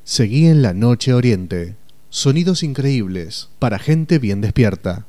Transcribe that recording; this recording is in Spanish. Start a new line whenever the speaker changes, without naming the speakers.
Seguí en la noche oriente. Sonidos increíbles para gente bien despierta.